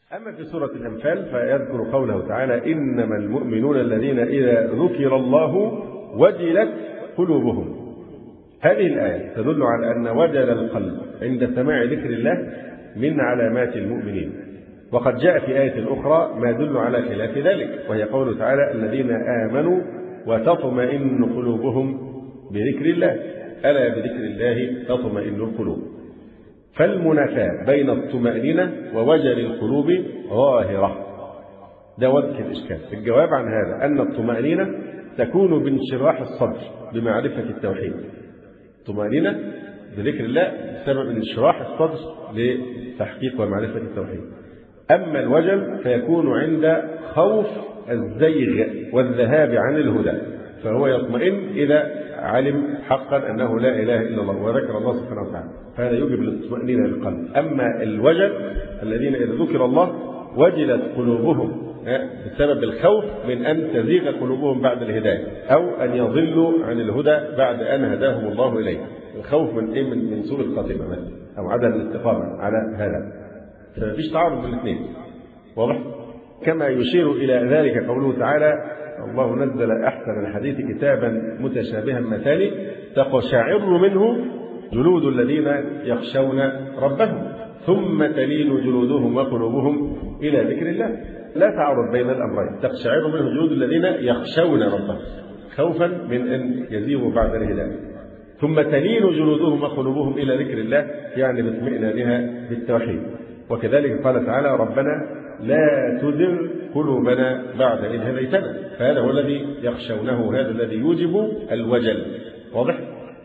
أما في سورة الأنفال فيذكر قوله تعالى: إنما المؤمنون الذين إذا ذكر الله وجلت قلوبهم. هذه الآية تدل على أن وجل القلب عند سماع ذكر الله من علامات المؤمنين. وقد جاء في آية أخرى ما يدل على خلاف ذلك، وهي قوله تعالى: الذين آمنوا وتطمئن قلوبهم بذكر الله، ألا بذكر الله تطمئن القلوب. فالمنافاة بين الطمأنينة ووجل القلوب ظاهرة. ده وجه الإشكال. الجواب عن هذا أن الطمأنينة تكون بانشراح الصدر بمعرفة التوحيد. الطمأنينة بذكر الله بسبب انشراح الصدر لتحقيق ومعرفة التوحيد. أما الوجل فيكون عند خوف الزيغ والذهاب عن الهدى، فهو يطمئن إذا علم حقا أنه لا إله إلا الله وذكر الله سبحانه وتعالى، فهذا يوجب الاطمئنان للقلب. أما الوجل الذين إذا ذكر الله وجلت قلوبهم بسبب الخوف من أن تزيغ قلوبهم بعد الهداية، أو أن يضلوا عن الهدى بعد أن هداهم الله إليه. الخوف من إيه؟ من سوء الخاتمة مثلا، أو عدم الاستقامة على هذا. فمفيش تعارض بين الاثنين، واضح؟ كما يشير إلى ذلك قوله تعالى: الله نزل أحسن الحديث كتابا متشابها مثاني تقشعر منه جلود الذين يخشون ربهم ثم تلين جلودهم وقلوبهم إلى ذكر الله. لا تعارض بين الأمرين. تقشعر منه جلود الذين يخشون ربهم خوفا من أن يزيغوا بعد الهداية، ثم تلين جلودهم وقلوبهم إلى ذكر الله، يعني باطمئنانها بالتوحيد. وكذلك قال تعالى: ربنا لا تزغ قلوبنا بعد إذ هديتنا. فهذا هو الذي يخشونه، هذا الذي يوجب الوجل، واضح؟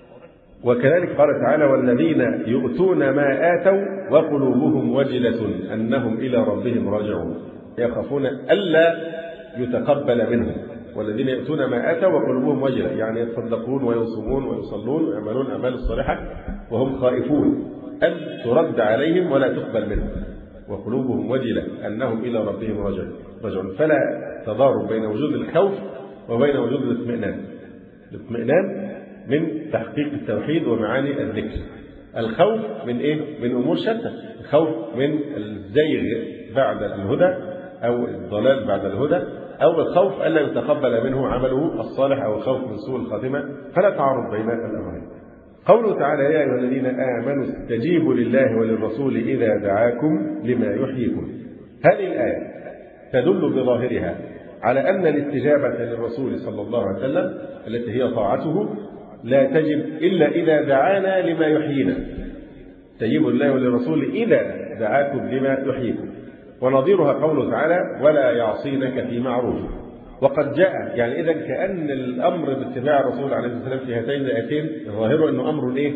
وكذلك قال تعالى: والذين يؤتون ما آتوا وقلوبهم وجلة أنهم إلى ربهم راجعون، يخافون ألا يتقبل منهم. والذين يؤتون ما آتوا وقلوبهم وجلة، يعني يتصدقون ويصومون ويصلون ويعملون الأعمال الصالحة وهم خائفون أن ترد عليهم ولا تقبل منهم، وقلوبهم وجلة أنهم إلى ربهم راجعون. فلا تضارب بين وجود الخوف وبين وجود الاطمئنان. الاطمئنان من تحقيق التوحيد ومعاني الذكر. الخوف من إيه؟ من أمور شتى. الخوف من الزيغ بعد الهدى أو الضلال بعد الهدى، أو الخوف ألا يتقبل منه عمله الصالح، أو الخوف من سوء الخاتمة. فلا تعارض بين الأمرين. قوله تعالى: يا أيها الذين آمنوا استجيبوا لله وللرسول إذا دعاكم لما يحييكم. هذه الآية تدل بظاهرها على أن الاستجابة للرسول صلى الله عليه وسلم التي هي طاعته لا تجب إلا إذا دعانا لما يحيينا. استجيبوا لله وللرسول إذا دعاكم لما يحييكم. ونظيرها قوله تعالى: ولا يعصينك في معروف. وقد جاء، يعني إذا كأن الأمر باتباع الرسول عليه الصلاة والسلام في هاتين الآيتين ظاهره أنه أمر إيه؟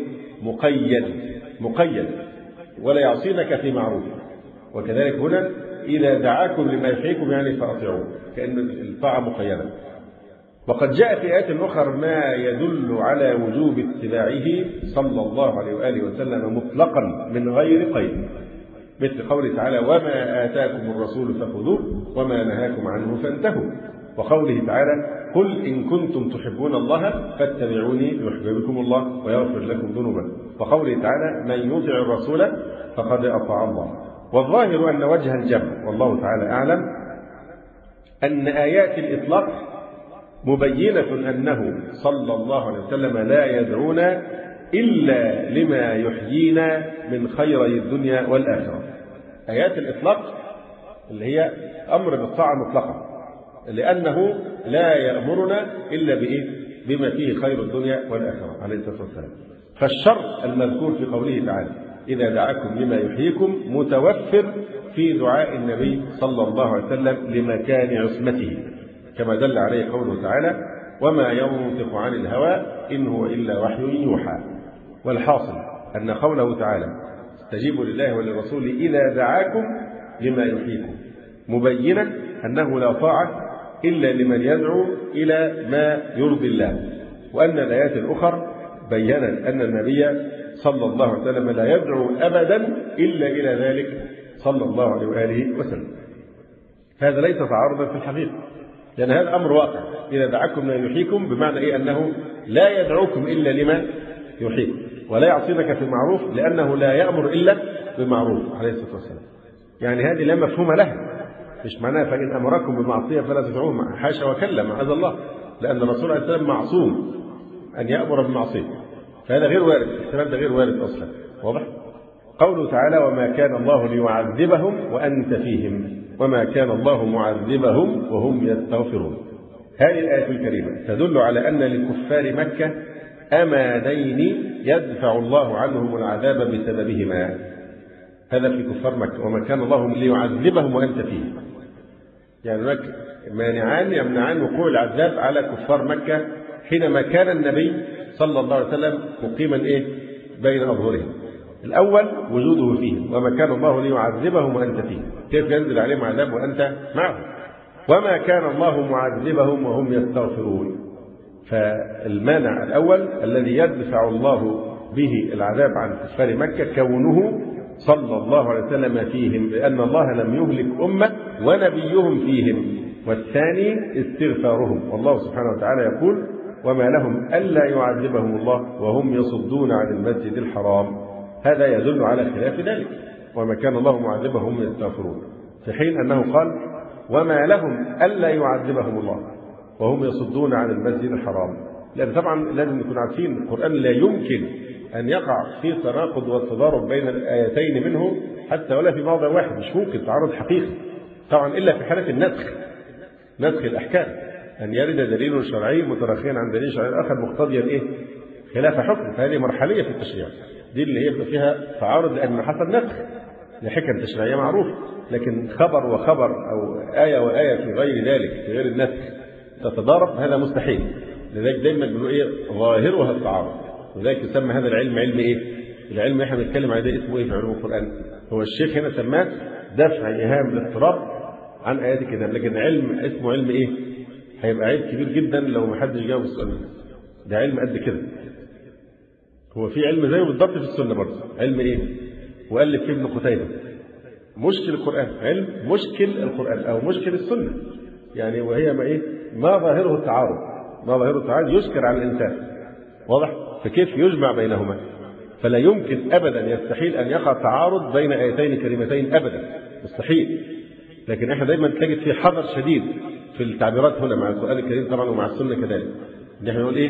مقيد. ولا يعصينك في معروف. وكذلك هنا إذا دعاكم لما يحييكم يعني فأطيعوه، كأن الطاعة مقيدة. وقد جاء في آيات أخرى ما يدل على وجوب اتباعه صلى الله عليه وآله وسلم مطلقا من غير قيد، مثل قوله تعالى: وما آتاكم الرسول فخذوه وما نهاكم عنه فانتهوا. وقوله تعالى: قل إن كنتم تحبون الله فاتبعوني يحببكم الله ويغفر لكم ذنوبكم. وقوله تعالى: من يطع الرسول فقد أطاع الله. والظاهر أن وجه الجمع والله تعالى أعلم أن آيات الإطلاق مبينة أنه صلى الله عليه وسلم لا يدعونا إلا لما يحيينا من خيري الدنيا والآخرة. آيات الإطلاق اللي هي أمر بالطاعة مطلقا، لأنه لا يأمرنا إلا بإيه؟ بما فيه خير الدنيا والآخرة عليه الصلاة والسلام. فالشرط المذكور في قوله تعالى: إذا دعاكم لما يحييكم متوفر في دعاء النبي صلى الله عليه وسلم لمكان عصمته، كما دل عليه قوله تعالى: وما ينطق عن الهوى إن هو إلا وحي يوحى. والحاصل أن قوله تعالى: استجيبوا لله وللرسول إذا دعاكم لما يحييكم مبينة أنه لا طاعة إلا لمن يدعو إلى ما يرضي الله. وأن الآيات الأخرى بيّنت أن النبي صلى الله عليه وسلم لا يدعو أبدا إلا إلى ذلك صلى الله عليه وآله وسلم. هذا ليس تعارضا في الحقيقة، لأن هذا أمر واقع. إذا دعاكم لا يحييكم بمعنى إيه؟ أنه لا يدعوكم إلا لما يحييكم. ولا يعصينك في معروف لأنه لا يأمر إلا بمعروف عليه الصلاة والسلام. يعني هذه لا مفهوم لها، مش معناها فإن أمركم بمعصية فلا تطيعوه، حاشا وكلا معاذ الله، لأن الرسول عليه السلام معصوم أن يأمر بالمعصية، فهذا غير وارد، الاحتمال ده غير وارد أصلا. واضح؟ قوله تعالى وما كان الله ليعذبهم وأنت فيهم وما كان الله معذبهم وهم يستغفرون. هذه الآية الكريمة تدل على أن لكفار مكة أمانين يدفع الله عنهم العذاب بسببهما. هذا في كفار مكة، وما كان الله ليعذبهم وأنت فيهم، يعني هناك مانعان يمنعان وقوع العذاب على كفار مكة حينما كان النبي صلى الله عليه وسلم مقيما بين أظهرهم. الأول وجوده فيهم، وما كان الله ليعذبهم وأنت فيهم، كيف ينزل عليهم عذاب وأنت معهم؟ وما كان الله معذبهم وهم يستغفرون. فالمانع الأول الذي يدفع الله به العذاب عن كفار مكة كونه صلى الله عليه وسلم فيهم، لأن الله لم يهلك أمة ونبيهم فيهم. والثاني استغفارهم، والله سبحانه وتعالى يقول وما لهم ألا يعذبهم الله وهم يصدون عن المسجد الحرام. هذا يدل على خلاف ذلك، وما كان الله معذبهم يستغفرون، في حين أنه قال وما لهم ألا يعذبهم الله وهم يصدون عن المسجد الحرام. لأن طبعا لازم نكون عارفين القرآن لا يمكن أن يقع في تناقض وتضارب بين الآيتين منه حتى ولا في موضع واحد، مش ممكن تعارض حقيقي طبعا إلا في حالة نسخ الأحكام، أن يرد دليل شرعي مترخيا عن دليل شرعي آخر مقتضيا خلاف حكم، فهذه مرحلية في التشريع، دي اللي هي فيها تعارض لأن حصل نسخ لحكم تشريعية معروف. لكن خبر وخبر أو آية وآية في غير ذلك في غير النسخ تتضارب، هذا مستحيل. لذلك دايما بنقول ظاهرها التعارض، ولذلك يسمى هذا العلم علم العلم احنا بنتكلم عليه ده اسمه في علوم القرآن؟ هو الشيخ هنا سماه دفع إيهام الاضطراب عن آيات الكتاب، لكن علم اسمه علم هيبقى عيب كبير جدا لو ما حدش جاوب السؤال ده علم قد كده. هو في علم زيه بالضبط في السنة برضه، علم وألف فيه ابن قتيبة مشكل القرآن، علم مشكل القرآن أو مشكل السنة، يعني وهي ما ظاهره التعارض يشكر على الإنسان. واضح؟ فكيف يجمع بينهما؟ فلا يمكن أبدا، يستحيل أن يقع تعارض بين آيتين كريمتين أبدا، مستحيل. لكن احنا دايما تجد في حذر شديد في التعبيرات هنا مع القرآن الكريم طبعا ومع السنة كذلك، ان احنا نقول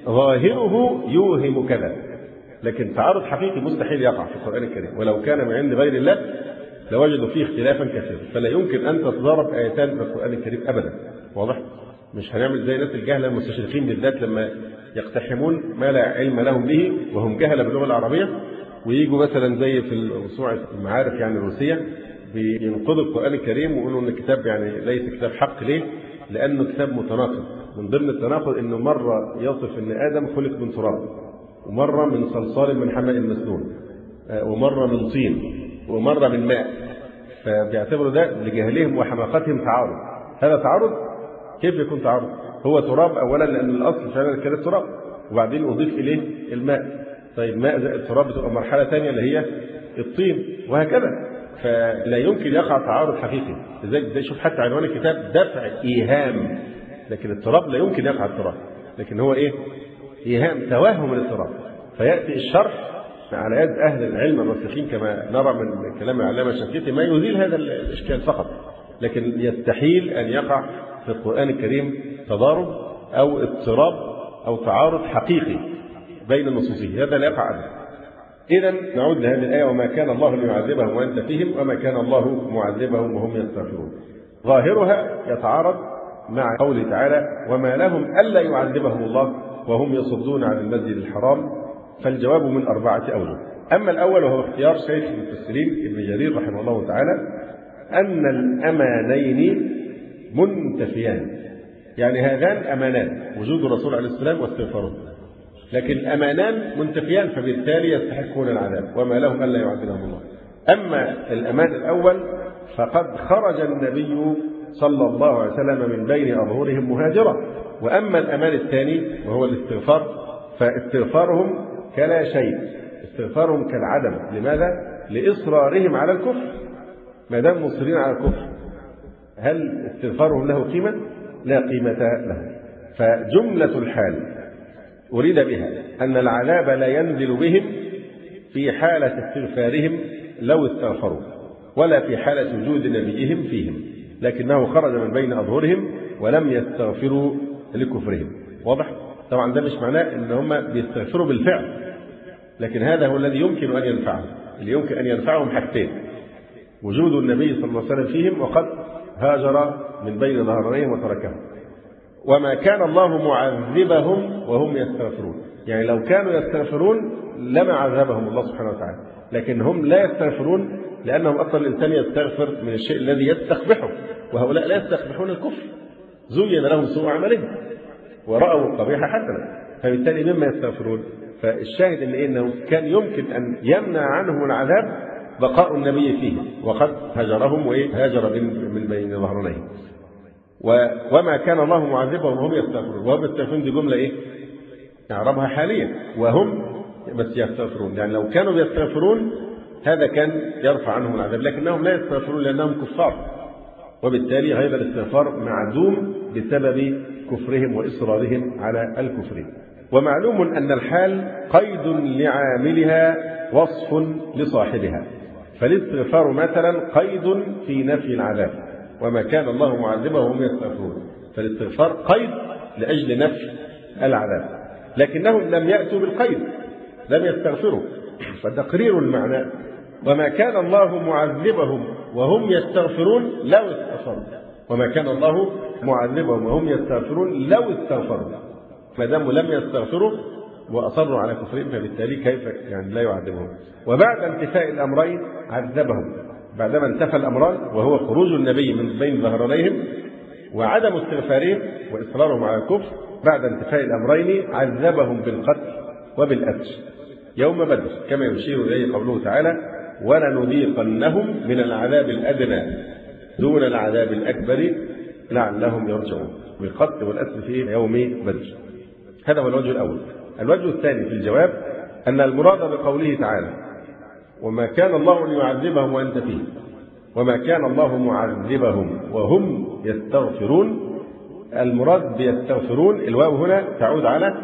ظاهره يوهم كذا، لكن تعارض حقيقي مستحيل يقع في القرآن الكريم، ولو كان من عند غير الله لوجدوا فيه اختلافا كثيرا. فلا يمكن أن تتضارب آيتان في القرآن الكريم أبدا. واضح؟ مش هنعمل زي الناس الجهلة المستشرقين بالذات لما يقتحمون ما لا علم لهم به وهم جهلة باللغة العربية، ويجوا مثلا زي في موسوعة المعارف الروسية بينقضوا القرآن الكريم ويقولوا ان الكتاب ليس كتاب حق. ليه؟ لأنه كتاب متناقض. من ضمن التناقض انه مرة يصف ان آدم خلق من تراب، ومرة من صلصال من حمأ مسنون، ومرة من طين، ومرة من ماء، فبيعتبروا ده لجهلهم وحماقتهم تعارض. هذا تعارض؟ كيف يكون تعارض؟ هو تراب أولا لأن الأصل فعلا كان التراب، وبعدين أضيف إليه الماء. طيب ماء زائد التراب بتبقى مرحلة ثانية اللي هي الطين، وهكذا. فلا يمكن يقع تعارض حقيقي. لذلك شوف حتى عنوان الكتاب دفع إيهام، لكن التراب لا يمكن يقع التراب، لكن هو إيهام، توهم للتراب. فيأتي الشرح على يد أهل العلم الراسخين كما نرى من كلام العلامة الشنقيطي ما يزيل هذا الإشكال فقط، لكن يستحيل أن يقع في القرآن الكريم تضارب أو اضطراب أو تعارض حقيقي بين نصوصه، هذا لا يقع أبدا. إذن نعود لهذه الآية وما كان الله ليعذبهم وأنت فيهم وما كان الله معذبهم وهم يستغفرون. ظاهرها يتعارض مع قوله تعالى وما لهم ألا يعذبهم الله وهم يصدون عن المسجد الحرام، فالجواب من 4 أوجه. أما الأول وهو اختيار شيخ المفسرين ابن جرير رحمه الله تعالى أن الأمانين منتفيان، يعني هذان أمانان، وجود الرسول عليه السلام واستغفاره، لكن الأمانان منتفيان فبالتالي يستحقون العذاب وما لهم ألا يعذبهم الله. أما الأمان الأول فقد خرج النبي صلى الله عليه وسلم من بين أظهرهم مهاجرا، وأما الأمان الثاني وهو الاستغفار فاستغفارهم كلا شيء، استغفارهم كالعدم. لماذا؟ لإصرارهم على الكفر، ما دام مصرين على الكفر هل استغفارهم له قيمة؟ لا قيمة له. فجملة الحال أريد بها أن العذاب لا ينزل بهم في حالة استغفارهم لو استغفروا، ولا في حالة وجود نبيهم فيهم، لكنه خرج من بين أظهرهم ولم يستغفروا لكفرهم. واضح؟ طبعا ده مش معناه ان هم بيستغفروا بالفعل، لكن هذا هو الذي يمكن ان ينفعهم. اللي يمكن ان ينفعهم حاجتين: وجود النبي صلى الله عليه وسلم فيهم وقد هاجر من بين ظهرانيهم وتركهم. وما كان الله معذبهم وهم يستغفرون، يعني لو كانوا يستغفرون لما عذبهم الله سبحانه وتعالى، لكن هم لا يستغفرون لأنهم أصلا الإنسان يستغفر من الشيء الذي يستقبحه، وهؤلاء لا يستقبحون الكفر، زين لهم سوء عملهم ورأوا القبيح حسنا، فبالتالي مما يستغفرون. فالشاهد إنه كان يمكن أن يمنع عنهم العذاب بقاء النبي فيه، وقد هجرهم وهاجر من بين ظهرانيهم. وما كان الله معذبهم وهم يستغفرون، وهم يستغفرون دي جملة نعربها حاليا، وهم بس يستغفرون، يعني لو كانوا يستغفرون هذا كان يرفع عنهم العذاب، لكنهم لا يستغفرون لأنهم كفار، وبالتالي هذا الاستغفار معدوم بسبب كفرهم وإصرارهم على الكفر. ومعلوم أن الحال قيد لعاملها وصف لصاحبها، فالاستغفار مثلا قيد في نفي العذاب، وما كان الله معذبهم وهم يستغفرون، فالاستغفار قيد لأجل نفي العذاب، لكنهم لم يأتوا بالقيد، لم يستغفروا، فتقرير المعنى وما كان الله معذبهم وهم يستغفرون لو استغفروا، وما كان الله معذبهم وهم يستغفرون لو استغفروا، ما داموا لم يستغفروا وأصروا على كفرهم فبالتالي كيف يعني لا يعذبهم. وبعد انتفاء الأمرين عذبهم، بعدما انتفى الأمران وهو خروج النبي من بين ظهرانيهم وعدم استغفارهم وإصرارهم على الكفر، بعد انتفاء الأمرين عذبهم بالقتل وبالأسر يوم بدر، كما يشير إليه قوله تعالى: ولنذيقنهم من العذاب الأدنى دون العذاب الأكبر لعلهم يرجعون، بالقتل والأسر في يوم بدر. هذا هو الوجه الأول. الوجه الثاني في الجواب أن المراد بقوله تعالى: وما كان الله ليعذبهم وأنت فيه، وما كان الله معذبهم وهم يستغفرون، المراد بيستغفرون الواو هنا تعود على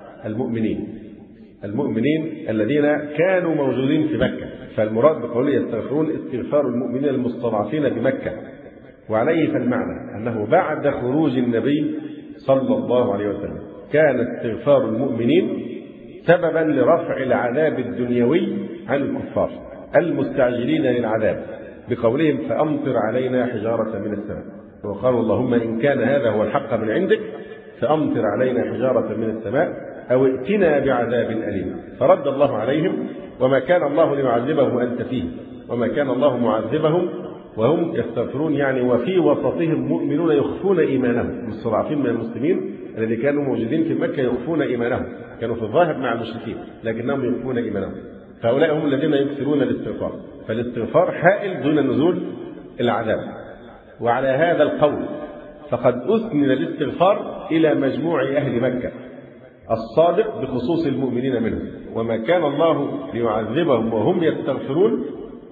المؤمنين الذين كانوا موجودين في مكة، فالمراد بقوله يستغفرون استغفار المؤمنين المستضعفين بمكة. وعليه فالمعنى أنه بعد خروج النبي صلى الله عليه وسلم كان استغفار المؤمنين سببا لرفع العذاب الدنيوي عن الكفار المستعجلين للعذاب، بقولهم: فأمطر علينا حجارة من السماء، وقالوا: اللهم إن كان هذا هو الحق من عندك فأمطر علينا حجارة من السماء أو ائتنا بعذاب أليم. فرد الله عليهم: وما كان الله ليعذبهم وأنت فيه، وما كان الله معذبهم وهم يستغفرون، يعني وفي وسطهم مؤمنون يخفون إيمانهم، المستضعفين من المسلمين الذين كانوا موجودين في مكة يخفون إيمانهم، كانوا في الظاهر مع المشركين لكنهم يخفون إيمانهم، فهؤلاء هم الذين يكثرون الاستغفار، فالاستغفار حائل دون نزول العذاب. وعلى هذا القول فقد أسند الاستغفار إلى مجموع أهل مكة الصادق بخصوص المؤمنين منهم، وما كان الله ليعذبهم وهم يستغفرون،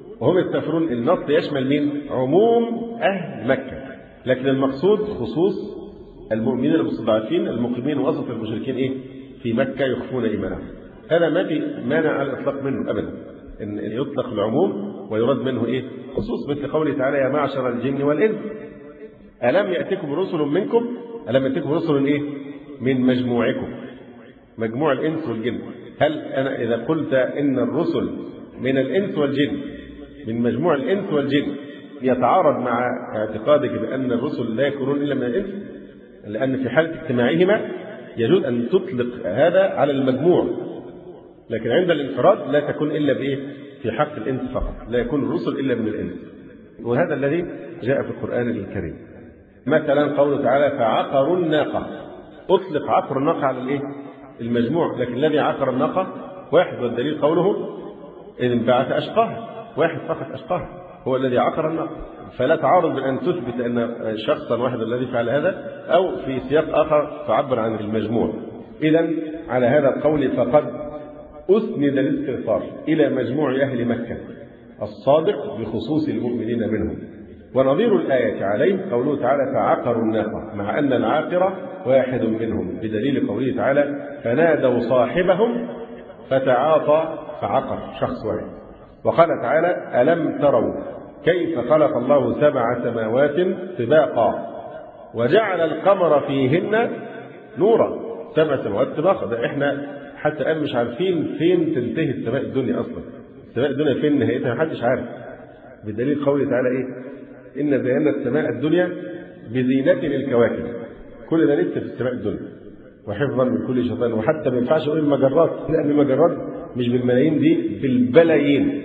النص يشمل مين؟ عموم أهل مكة، لكن المقصود خصوص المؤمنين المستضعفين المقيمين وسط المشركين في مكة يخفون إيمانهم. هذا ما في مانع على الإطلاق منه أبدا، إن يطلق العموم ويراد منه خصوص، مثل قوله تعالى: يا معشر الجن والإنس ألم يأتكم رسل منكم، ألم يأتكم رسل من مجموعكم، مجموع الإنس والجن. هل أنا إذا قلت إن الرسل من الإنس والجن، من مجموع الإنس والجن، يتعارض مع اعتقادك بأن الرسل لا يكونون إلا من الإنس؟ لأن في حالة اجتماعهما يجوز أن تطلق هذا على المجموع، لكن عند الانفراد لا تكون إلا في حق الإنس فقط، لا يكون الرسل إلا من الإنس، وهذا الذي جاء في القرآن الكريم. مثلا قوله تعالى: فعقروا الناقة، أطلق عقر الناقة على المجموع، لكن الذي عقر الناقة واحد، والدليل قوله: إذ انبعث أشقاها، واحد فقط أشقاها هو الذي عقر الناقة، فلا تعارض بأن تثبت أن شخصا واحد الذي فعل هذا، أو في سياق آخر تعبر عن المجموع. إذن على هذا القول فقد أسند الاستغفار إلى مجموع أهل مكة الصادق بخصوص المؤمنين منهم. ونظير الآية عليه قوله تعالى: فعقروا الناقة، مع أن العاقر واحد منهم، بدليل قوله تعالى: فنادوا صاحبهم فتعاطى فعقر، شخص واحد. وقال تعالى: ألم تروا كيف خلق الله 7 سماوات طباقا وجعل القمر فيهن نورا. 7 سماوات طباقا، ده احنا حتى الآن مش عارفين فين تنتهي السماء الدنيا أصلا. السماء الدنيا فين نهايتها محدش عارف، بدليل قوله تعالى إيه؟ إن زينا السماء الدنيا بزينة للكواكب. كل ده لسه في السماء الدنيا وحفظا من كل شيطان. وحتى ما ينفعش أقول المجرات، لأن المجرات مش بالملايين، دي بالبلايين.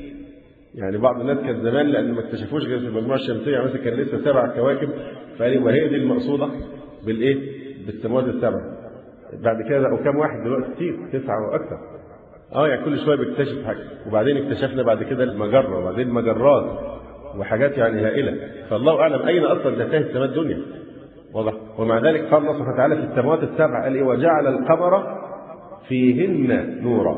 يعني بعض الناس كان زمان لأن ما اكتشفوش غير في المجموعة الشمسية مثلا كان لسه 7 كواكب، فقالوا وهي دي المقصودة بالإيه؟ بالسماوات ال7. بعد كده لقوا كام واحد دلوقتي؟ كتير، 9 وأكثر. يعني كل شوية بيكتشف حاجة. وبعدين اكتشفنا بعد كده المجرة وبعدين المجرات وحاجات يعني هائلة. فالله أعلم أين أصلا تنتهي السماء الدنيا. واضح؟ ومع ذلك قال الله سبحانه وتعالى في السماوات ال7 قال إيه؟ وجعل القمر فيهن نورا.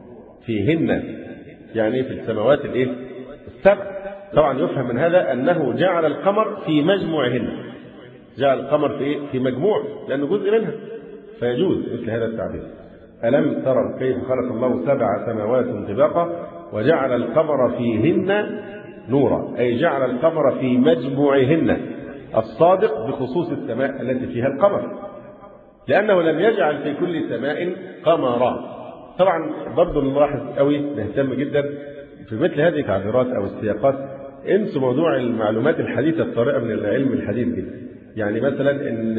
فيهن يعني في السماوات الإيه؟ ال7. طبعا يفهم من هذا أنه جعل القمر في مجموعهن. جعل القمر في إيه؟ في مجموع، لأنه جزء منها، فيجوز مثل هذا التعبير. ألم تروا كيف خلق الله 7 سماوات طباقا وجعل القمر فيهن نورا، أي جعل القمر في مجموعهن الصادق بخصوص السماء التي فيها القمر، لأنه لم يجعل في كل سماء قمرا. طبعا برضه نلاحظ قوي، نهتم جدا في مثل هذه التعبيرات أو السياقات، انسوا موضوع المعلومات الحديثة الطارئة من العلم الحديث دي. يعني مثلا إن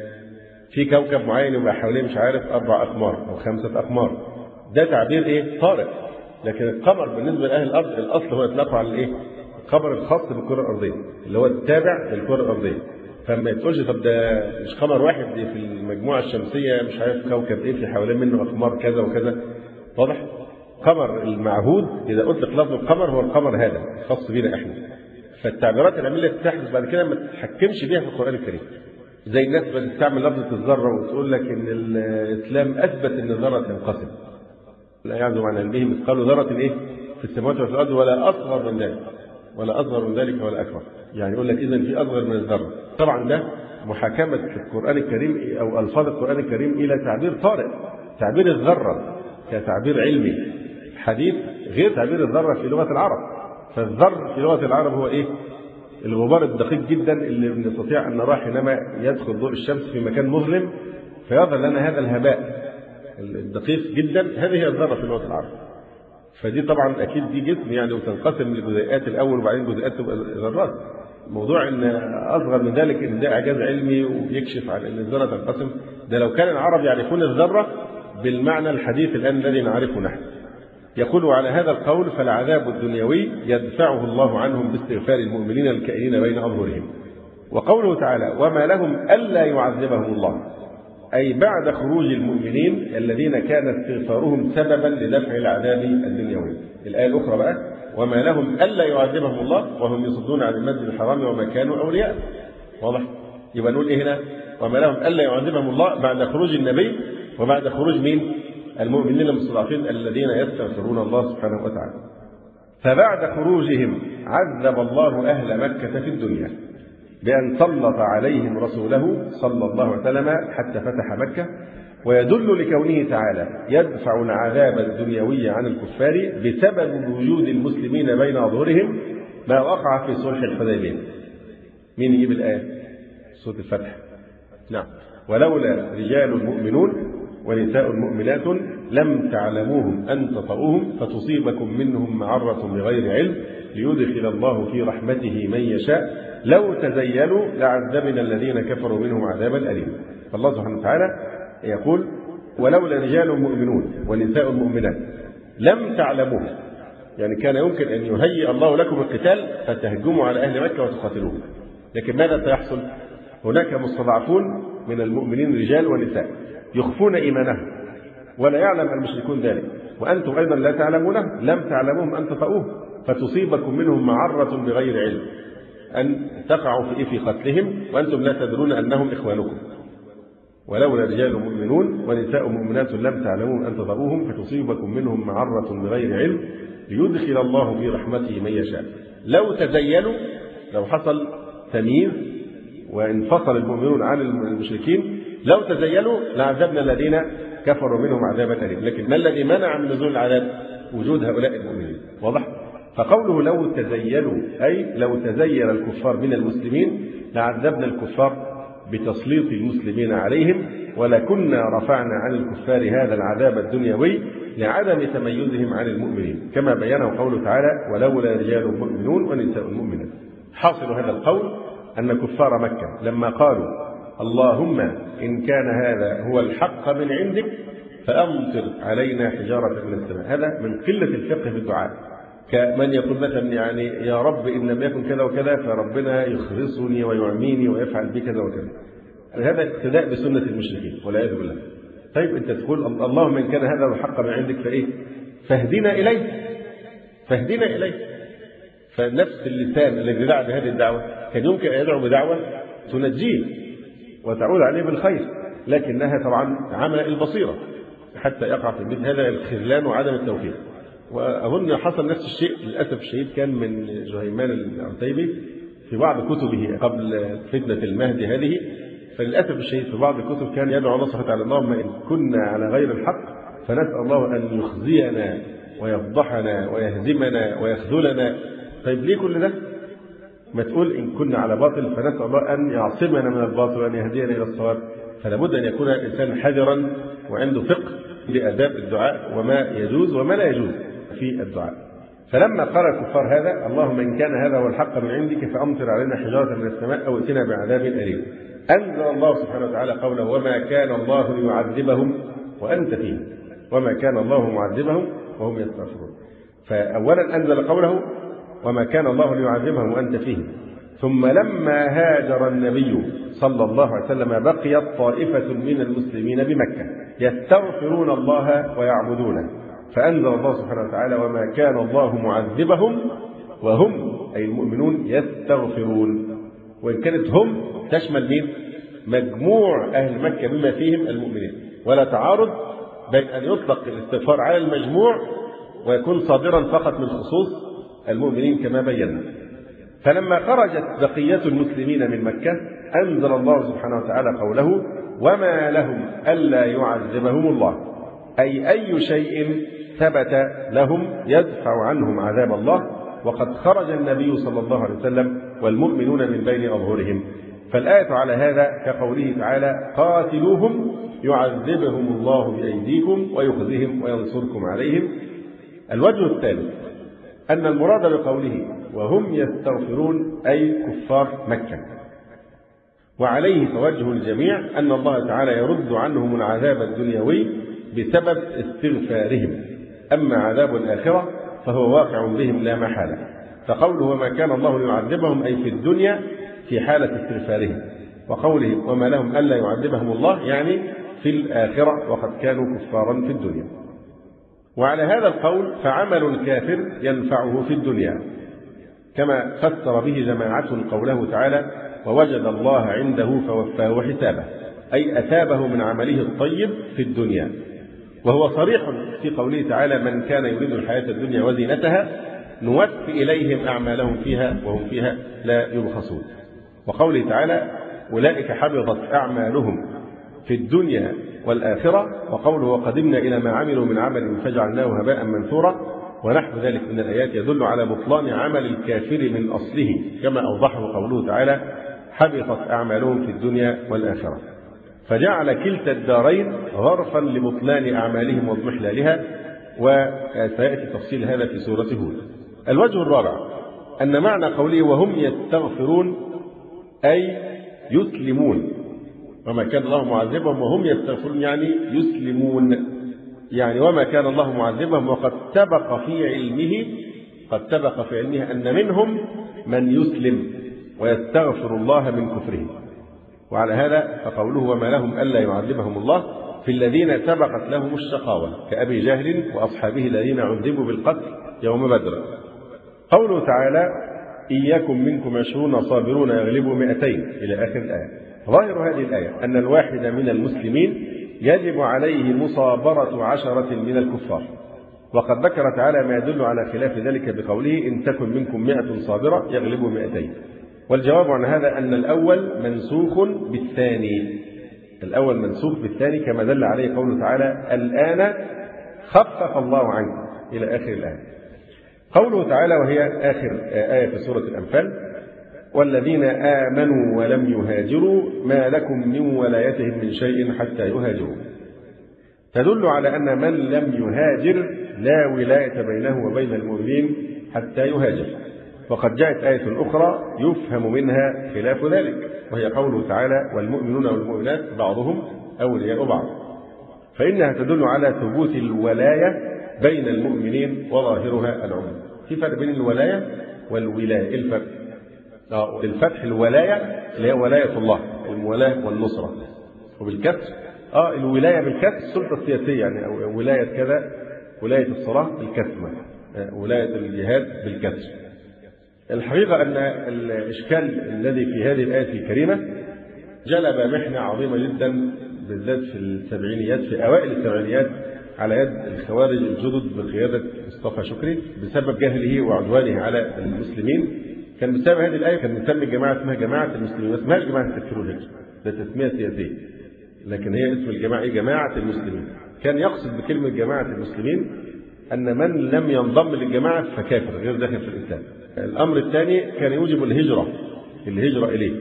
في كوكب معين يبقى حواليه مش عارف 4 أقمار أو 5 أقمار، ده تعبير إيه؟ طارئ. لكن القمر بالنسبة لأهل الأرض الأصل هو يطلق على الإيه؟ القمر الخاص بالكرة الأرضية اللي هو التابع للكرة الأرضية. فما تقولش طب ده مش قمر واحد دي في المجموعة الشمسية مش عارف كوكب إيه في حوالين منه أقمار كذا وكذا. واضح؟ قمر المعهود إذا أطلق لفظ القمر هو القمر هذا خاص بنا إحنا. فالتعبيرات العلمية تحدث بعد كده ما تتحكمش بيها في القرآن الكريم. زي الناس بتستعمل لفظة الذرة وتقول لك إن الإسلام أثبت إن الذرة تنقسم. لا يعزم عن علمه مثقال ذرة إيه؟ في السماوات وفي الأرض ولا أصغر من ذلك، ولا أصغر من ذلك ولا أكبر. يعني يقول لك إذن في أصغر من الذرة. طبعا ده محاكمة في القرآن الكريم أو ألفاظ القرآن الكريم إلى تعبير طارئ. تعبير الذرة كتعبير علمي حديث غير تعبير الذرة في لغة العرب. فالذر في لغة العرب هو إيه؟ الغبار الدقيق جدا اللي بنستطيع أن نراه حينما يدخل ضوء الشمس في مكان مظلم فيظهر لنا هذا الهباء الدقيق جدا. هذه هي الذرة في لغة العرب. فدي طبعا أكيد دي جسم يعني وتنقسم لجزيئات الأول وبعدين جزيئات تبقى ذرات. موضوع إن أصغر من ذلك إن ده إعجاز علمي ويكشف عن إن الذرة تنقسم، ده لو كان العرب يعرفون الذرة بالمعنى الحديث الآن الذي نعرفه نحن. يقول على هذا القول فالعذاب الدنيوي يدفعه الله عنهم باستغفار المؤمنين الكائنين بين أظهرهم. وقوله تعالى وما لهم ألا يعذبهم الله، أي بعد خروج المؤمنين الذين كان استغفارهم سببا لدفع العذاب الدنيوي. الآية الأخرى بقى وما لهم ألا يعذبهم الله وهم يصدون عن المسجد الحرام وما كانوا أولياء. واضح؟ يبقى نقول إيه هنا؟ وما لهم ألا يعذبهم الله بعد خروج النبي وبعد خروج مين؟ المؤمنين المستضعفين الذين يستغفرون الله سبحانه وتعالى. فبعد خروجهم عذب الله أهل مكة في الدنيا بأن سلط عليهم رسوله صلى الله عليه وسلم حتى فتح مكة. ويدل لكونه تعالى يدفع العذاب الدنيوي عن الكفار بسبب وجود المسلمين بين أظهرهم ما وقع في صلح الحديبية. مين يجيب الآية؟ سورة الفتح. نعم. ولولا رجال مؤمنون ونساء مؤمنات لم تعلموهم أن تطؤوهم فتصيبكم منهم معرة بغير علم ليدخل الله في رحمته من يشاء لو تزيلوا لعذبنا الذين كفروا منهم عذابا أليما. فالله سبحانه وتعالى يقول ولولا رجال مؤمنون ونساء مؤمنات لم تعلموهم، يعني كان يمكن أن يهيئ الله لكم القتال فتهجموا على أهل مكة وتقاتلوهم، لكن ماذا سيحصل؟ هناك مستضعفون من المؤمنين رجال ونساء يخفون إيمانهم ولا يعلم المشركون ذلك، وأنتم أيضا لا تعلمونه لم تعلموهم أن تطؤوه فتصيبكم منهم معرة بغير علم أن تقعوا في قتلهم وأنتم لا تدرون أنهم إخوانكم. ولولا رجال مؤمنون ونساء مؤمنات لم تعلموهم أن تطؤوهم فتصيبكم منهم معرة بغير علم ليدخل الله في رحمته من يشاء. لو تزيلوا، لو حصل تمييز وانفصل المؤمنون عن المشركين، لو تزيلوا لعذبنا الذين كفروا منهم عذابا أليما. لكن ما الذي منع من نزول العذاب؟ وجود هؤلاء المؤمنين. واضح؟ فقوله لو تزيلوا أي لو تزين الكفار من المسلمين لعذبنا الكفار بتسليط المسلمين عليهم، ولكنا رفعنا عن الكفار هذا العذاب الدنيوي لعدم تميزهم عن المؤمنين، كما بينه قوله تعالى ولولا رجال مؤمنون ونساء مؤمنات. حاصل هذا القول أن كفار مكة لما قالوا اللهم إن كان هذا هو الحق من عندك فأمطر علينا حجارة من السماء، هذا من قلة الفقه في الدعاء، كمن يقول مثلا يعني يا رب إن لم يكن كذا وكذا فربنا يخرسني ويعميني ويفعل بي كذا وكذا. هذا اقتداء بسنة المشركين والعياذ بالله. طيب أنت تقول اللهم إن كان هذا الحق من عندك فإيه؟ فاهدنا إليه، فاهدنا إليه. فنفس اللسان الذي دعا بهذه الدعوة كان يمكن أن يدعو بدعوة تنجيه وتعود عليه بالخير، لكنها طبعا عمل البصيرة حتى يقع في مثل هذا الخذلان وعدم التوفيق. وأظن حصل نفس الشيء للأسف الشديد كان من جهيمان العتيبي في بعض كتبه قبل فتنة المهدي هذه. فللأسف الشديد في بعض الكتب كان يدعو الله سبحانه وتعالى اللهم إن كنا على غير الحق فنسأل الله أن يخزينا ويفضحنا ويهزمنا ويخذلنا. طيب ليه كل ده؟ ما تقول إن كنا على باطل فنسأل الله أن يعصمنا من الباطل وأن يهدينا إلى الصواب. فلا بد أن يكون الإنسان حذرا وعنده فقه لآداب الدعاء وما يجوز وما لا يجوز في الدعاء. فلما قال الكفار هذا اللهم إن كان هذا هو الحق من عندك فأمطر علينا حجارة من السماء أو ائتنا بعذاب أليم، أنزل الله سبحانه وتعالى قوله وما كان الله ليعذبهم وأنت فيهم، وما كان الله معذبهم وهم يستغفرون. فأولا أنزل قوله وما كان الله ليعذبهم وأنت فيهم، ثم لما هاجر النبي صلى الله عليه وسلم بقيت طائفة من المسلمين بمكة يستغفرون الله ويعبدونه، فأنزل الله سبحانه وتعالى وما كان الله معذبهم وهم أي المؤمنون يستغفرون. وإن كانت هم تشمل مين؟ مجموع أهل مكة بما فيهم المؤمنين، ولا تعارض بين أن يطلق الاستغفار على المجموع ويكون صادرا فقط من خصوص المؤمنين كما بينا. فلما خرجت بقية المسلمين من مكة أنزل الله سبحانه وتعالى قوله وما لهم ألا يعذبهم الله، أي شيء ثبت لهم يدفع عنهم عذاب الله، وقد خرج النبي صلى الله عليه وسلم والمؤمنون من بين أظهرهم. فالآية على هذا كقوله تعالى قاتلوهم يعذبهم الله بأيديكم ويخزهم وينصركم عليهم. الوجه الثالث أن المراد بقوله وهم يستغفرون أي كفار مكة، وعليه توجه الجميع أن الله تعالى يرد عنهم العذاب الدنيوي بسبب استغفارهم، أما عذاب الآخرة فهو واقع بهم لا محالة. فقوله وما كان الله ليعذبهم أي في الدنيا في حالة استغفارهم، وقوله وما لهم ألا يعذبهم الله يعني في الآخرة وقد كانوا كفارا في الدنيا. وعلى هذا القول فعمل الكافر ينفعه في الدنيا، كما فسر به جماعة قوله تعالى ووجد الله عنده فوفاه حسابه، أي أثابه من عمله الطيب في الدنيا. وهو صريح في قوله تعالى من كان يريد الحياة الدنيا وزينتها نوفي إليهم أعمالهم فيها وهم فيها لا يبخسون. وقوله تعالى أولئك حبطت أعمالهم في الدنيا والآخرة. وقوله وقدمنا إلى ما عملوا من عمل فجعلناه هباء منثورا، ونحو ذلك من الآيات يدل على بطلان عمل الكافر من أصله، كما أوضحه قوله تعالى حبطت أعمالهم في الدنيا والآخرة، فجعل كلتا الدارين غرفا لبطلان أعمالهم واضمحلالها، وسيأتي تفصيل هذا في سورة هود. الوجه الرابع أن معنى قوله وهم يستغفرون أي يسلمون، وما كان الله معذبهم وهم يستغفرون يعني يسلمون، يعني وما كان الله معذبهم وقد سبق في علمه أن منهم من يسلم ويستغفر الله من كفره. وعلى هذا فقوله وما لهم ألا يعذبهم الله في الذين سبقت لهم الشقاوة كأبي جهل وأصحابه الذين عذبوا بالقتل يوم بدر. قوله تعالى إن يكن منكم 20 صابرون يغلبوا 200 إلى آخر الآية. ظاهر هذه الآية أن الواحد من المسلمين يجب عليه مصابرة 10 من الكفار، وقد ذكر تعالى ما يدل على خلاف ذلك بقوله إن تكن منكم 100 صابرة يغلبوا 200. والجواب عن هذا أن الأول منسوخ بالثاني، كما دل عليه قوله تعالى الآن خفف الله عنكم إلى آخر الآية. قوله تعالى وهي آخر آية في سورة الأنفال: والذين آمنوا ولم يهاجروا ما لكم من ولايتهم من شيء حتى يهاجروا، تدل على أن من لم يهاجر لا ولاية بينه وبين المؤمنين حتى يهاجر. وقد جاءت آية أخرى يفهم منها خلاف ذلك، وهي قوله تعالى: والمؤمنون والمؤمنات بعضهم أولياء بعض، فإنها تدل على ثبوت الولاية بين المؤمنين وظاهرها العموم. في فرق بين الولاية والولاية. إيه الفرق؟ بالفتح الولاية اللي هي ولاية الله، المولاة والنصرة، وبالكسر الولاية بالكسر السلطة السياسية، يعني أو ولاية كذا، ولاية الصلاة بالكسر، ولاية الجهاد بالكسر. الحقيقة أن الإشكال الذي في هذه الآية الكريمة جلب محنة عظيمة جدا، بالذات في السبعينيات، في أوائل السبعينيات، على يد الخوارج الجدد بقيادة مصطفى شكري، بسبب جهله وعدوانه على المسلمين. كان بسبب هذه الآية كان مسمي جماعة اسمها جماعة المسلمين، ما اسمهاش جماعة التكفير والهجرة، ده تسمية سياسية، لكن هي اسم الجماعة جماعة المسلمين. كان يقصد بكلمة جماعة المسلمين أن من لم ينضم للجماعة فكافر غير داخل في الإسلام. الأمر الثاني كان يوجب الهجرة إليه،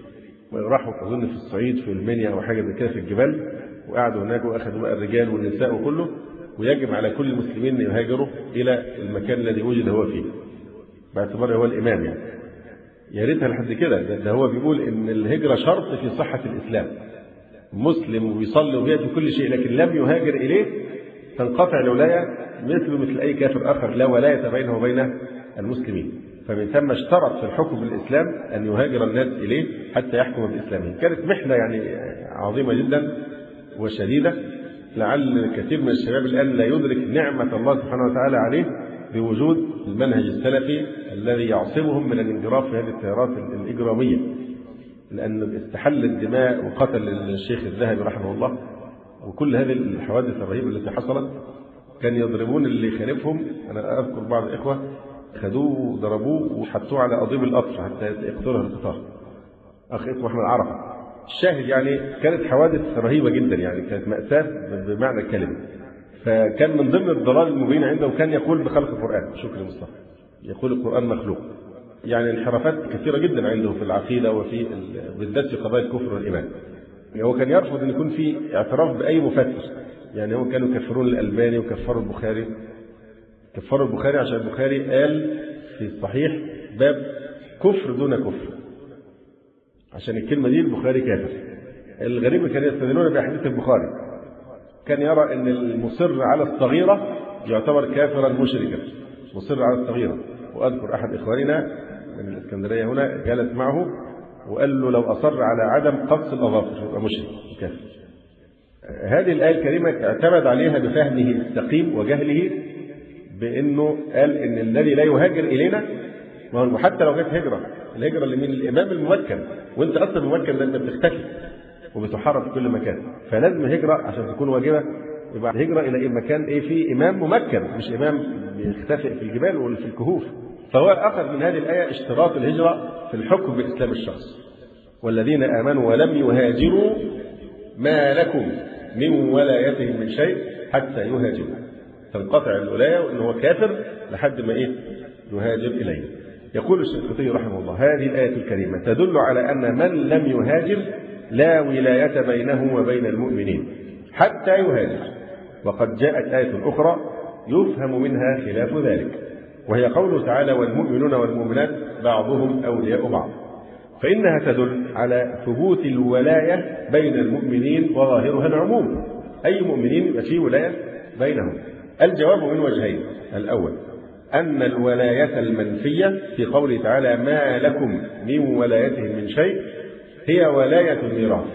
وراحوا أظن في الصعيد في المنيا أو حاجة زي كده في الجبال، وقعدوا هناك وأخذوا بقى الرجال والنساء وكله، ويجب على كل المسلمين أن يهاجروا إلى المكان الذي وجد هو فيه باعتباره هو الإمام. يعني يا ريتها لحد كده، ده هو بيقول إن الهجرة شرط في صحة الإسلام، مسلم ويصلي ويأتي كل شيء لكن لم يهاجر إليه تنقطع الولاية مثل أي كافر آخر، لا ولاية بينه وبين المسلمين. فمن ثم اشترط في الحكم بالإسلام أن يهاجر الناس إليه حتى يحكم بإسلامه. كانت محنة يعني عظيمة جدا وشديدة، لعل كثير من الشباب الآن لا يدرك نعمة الله سبحانه وتعالى عليه بوجود المنهج السلفي الذي يعصمهم من الانجراف في هذه التيارات الإجرامية، لأن استحل الدماء وقتل الشيخ الذهبي رحمه الله، وكل هذه الحوادث الرهيبة التي حصلت. كان يضربون اللي يخالفهم. أنا أذكر بعض الإخوة خدوه وضربوه وحطوه على قضيب القطر حتى يقتله القطار، أخ اسمه أحمد عرفة. الشاهد يعني كانت حوادث رهيبة جدا، يعني كانت مأساة بمعنى الكلمة. فكان من ضمن الضلال المبين عنده كان يقول بخلق القرآن، شكرا مصطفى، يقول القرآن مخلوق. يعني انحرافات كثيرة جدا عنده في العقيدة وفي بالذات في قضايا الكفر والإيمان. هو كان يرفض أن يكون في اعتراف بأي مفسر. يعني هم كانوا يكفرون الألباني وكفروا البخاري. كفروا البخاري عشان البخاري قال في الصحيح باب كفر دون كفر، عشان الكلمة دي البخاري كافر. الغريب كانوا يستدلون بأحاديث البخاري، كان يرى أن المصر على الصغيرة يعتبر كافرا مشركا، مصر على الصغيرة. وأذكر أحد إخواننا من الإسكندرية هنا جلس معه وقال له لو أصر على عدم قص الأظافر يبقى مشرك كافر. هذه الآية الكريمة اعتمد عليها بفهمه السقيم وجهله، بأنه قال إن الذي لا يهاجر إلينا، وحتى لو جت هجرة، الهجرة اللي من الإمام الممكن، وأنت أصلا ممكن أنت بتختفي وبتحارب في كل مكان، فلازم هجرة عشان تكون واجبة. يبقى هجرة إلى مكان فيه إمام ممكن، مش إمام بيختفي في الجبال ولا في الكهوف. فهو أخذ من هذه الآية اشتراط الهجرة في الحكم بإسلام الشخص. والذين آمنوا ولم يهاجروا ما لكم من ولايتهم من شيء حتى يهاجروا، تنقطع الولاية وإنه هو كافر لحد ما يهاجر إليه. يقول الشنقيطي رحمه الله: هذه الآية الكريمة تدل على أن من لم يهاجر لا ولاية بينه وبين المؤمنين حتى يهاجر. وقد جاءت آية أخرى يفهم منها خلاف ذلك، وهي قوله تعالى: والمؤمنون والمؤمنات بعضهم أولياء بعض، فإنها تدل على ثبوت الولاية بين المؤمنين وظاهرها العموم. أي مؤمنين يبقى فيه ولاية بينهم. الجواب من وجهين: الأول أن الولاية المنفية في قوله تعالى: ما لكم من ولايتهم من شيء، هي ولاية الميراث.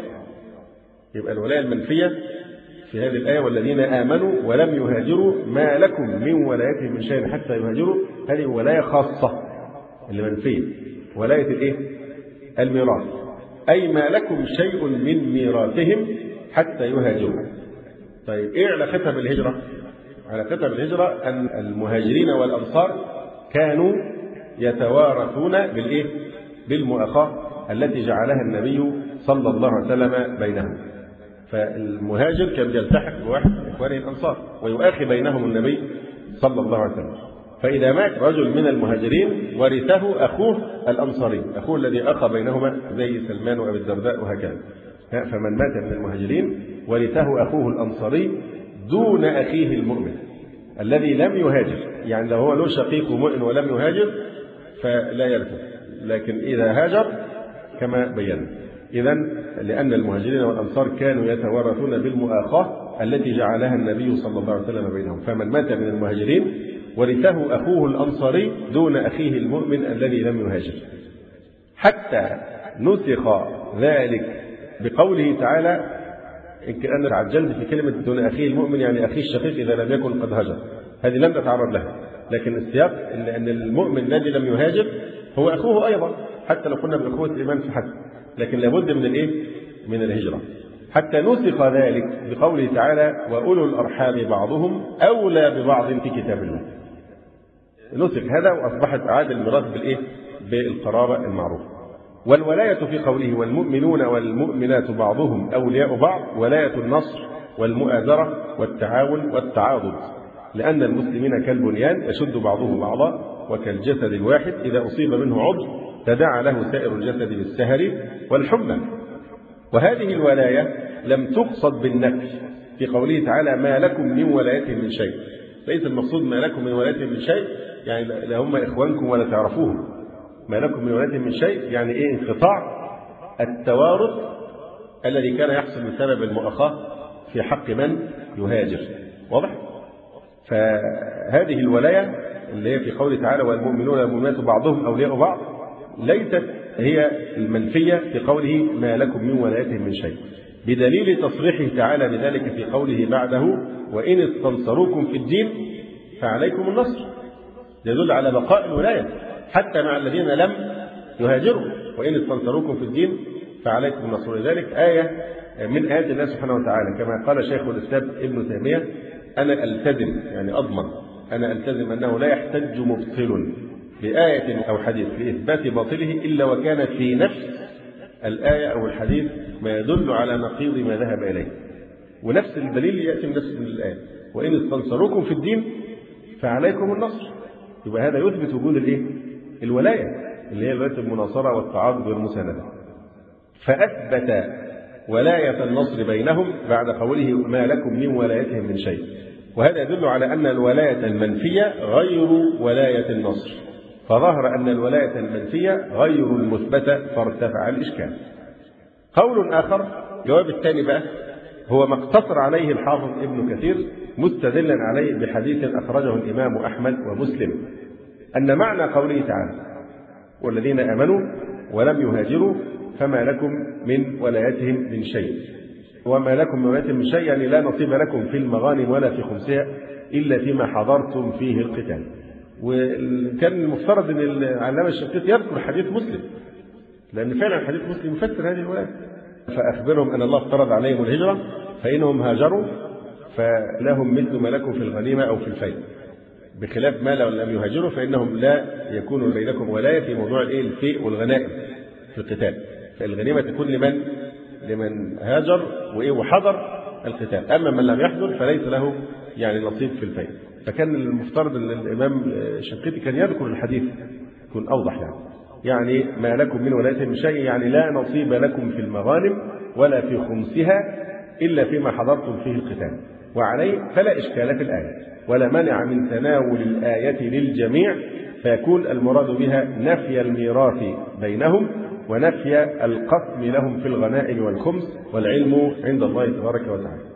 يبقى الولاية المنفية في هذه الآية: والذين آمنوا ولم يهاجروا ما لكم من ولايتهم من شيء حتى يهاجروا، هذه ولاية خاصة اللي منفية، ولاية الميراث، أي ما لكم شيء من ميراثهم حتى يهاجروا. طيب إيه علاقتها بالهجرة؟ علاقتها بالهجرة أن المهاجرين والأنصار كانوا يتوارثون بالمؤاخاة التي جعلها النبي صلى الله عليه وسلم بينهم. فالمهاجر كان يلتحق بواحد من إخوانه الأنصار ويؤاخي بينهم النبي صلى الله عليه وسلم. فإذا مات رجل من المهاجرين ورثه أخوه الأنصاري، أخوه الذي أخى بينهما زي سلمان وأبي الدرداء وهكذا. فمن مات من المهاجرين ورثه أخوه الأنصاري دون أخيه المؤمن الذي لم يهاجر، يعني لو هو له شقيق مؤمن ولم يهاجر فلا يرثه، لكن إذا هاجر كما بينا. إذن لأن المهاجرين والأنصار كانوا يتوارثون بالمؤاخاة التي جعلها النبي صلى الله عليه وسلم بينهم، فمن مات من المهاجرين ورثه أخوه الأنصاري دون أخيه المؤمن الذي لم يهاجر، حتى نسخ ذلك بقوله تعالى. إن أنا تعجلت في كلمة دون أخيه المؤمن يعني أخيه الشقيق إذا لم يكن قد هاجر، هذه لم نتعرض لها، لكن السياق أن المؤمن الذي لم يهاجر هو أخوه أيضا، حتى لو كنا بالأخوة الإيمان فحسب، لكن لابد من من الهجرة. حتى نسخ ذلك بقوله تعالى وأولو الأرحام بعضهم أولى ببعض في كتاب الله. نسخ هذا وأصبحت إعادة الميراث بالقرابة المعروفة. والولاية في قوله والمؤمنون والمؤمنات بعضهم أولياء بعض ولاية النصر والمؤازرة والتعاون والتعاضد، لأن المسلمين كالبنيان يشد بعضهم بعضا وكالجسد الواحد إذا أصيب منه عضو تداعى له سائر الجسد بالسهر والحمى. وهذه الولاية لم تقصد بالنفي في قوله تعالى ما لكم من ولاية من شيء، ليس المقصود ما لكم من ولاية من شيء يعني لا هم إخوانكم ولا تعرفوهم، ما لكم من ولاية من شيء يعني انقطاع التوارث الذي كان يحصل بسبب المؤاخاة في حق من يهاجر. واضح؟ فهذه الولاية اللي هي في قوله تعالى والمؤمنون والمؤمنات بعضهم أولياء بعض ليست هي المنفية في قوله ما لكم من ولاية من شيء، بدليل تصريحه تعالى بذلك في قوله بعده وإن استنصروكم في الدين فعليكم النصر، يدل على بقاء الولاية حتى مع الذين لم يهاجروا، وإن استنصروكم في الدين فعليكم النصر. لذلك آية من آيات الله سبحانه وتعالى كما قال شيخ الإسلام ابن تيمية أنا ألتزم يعني أضمن أنا ألتزم أنه لا يحتج مبطل بآية أو حديث لإثبات باطله إلا وكان في نفس الآية أو الحديث ما يدل على نقيض ما ذهب إليه، ونفس الدليل يأتي من نفس الآية وإن استنصروكم في الدين فعليكم النصر. يبقى هذا يثبت وجود الولاية اللي هي ولاية المناصرة والتعاضد والمساندة. فأثبت ولاية النصر بينهم بعد قوله ما لكم من ولايتهم من شيء، وهذا يدل على أن الولاية المنفية غير ولاية النصر، فظهر أن الولاية المنفية غير المثبتة فارتفع الإشكال. قول آخر جواب الثاني بقى هو ما اقتصر عليه الحافظ ابن كثير مستدلا عليه بحديث أخرجه الإمام أحمد ومسلم أن معنى قوله تعالى والذين آمنوا ولم يهاجروا فما لكم من ولايتهم من شيء، وما لكم من ولايتهم من شيء يعني لا نصيب لكم في المغانم ولا في خمسها إلا فيما حضرتم فيه القتال. وكان المفترض أن العلامة الشنقيطي يذكر حديث مسلم، لأن فعلا حديث مسلم يفسر هذه الولاية. فأخبرهم أن الله افترض عليهم الهجرة فإنهم هاجروا فلهم مثل ما لكم في الغنيمة أو في الفيء، بخلاف ما لو لم يهاجروا فإنهم لا يكون بينكم ولاية في موضوع الفيء والغنائم في القتال، فالغنيمة تكون لمن هاجر وحضر القتال، أما من لم يحضر فليس له يعني نصيب في الفيء. فكان المفترض أن الإمام الشنقيطي كان يذكر الحديث يكون أوضح يعني ما لكم من ولاية من شيء يعني لا نصيب لكم في المغانم ولا في خمسها إلا فيما حضرتم فيه القتال. وعليه فلا إشكال في الآية ولا منع من تناول الآية للجميع، فيكون المراد بها نفي الميراث بينهم ونفي القسم لهم في الغنائم والخمس، والعلم عند الله تبارك وتعالى.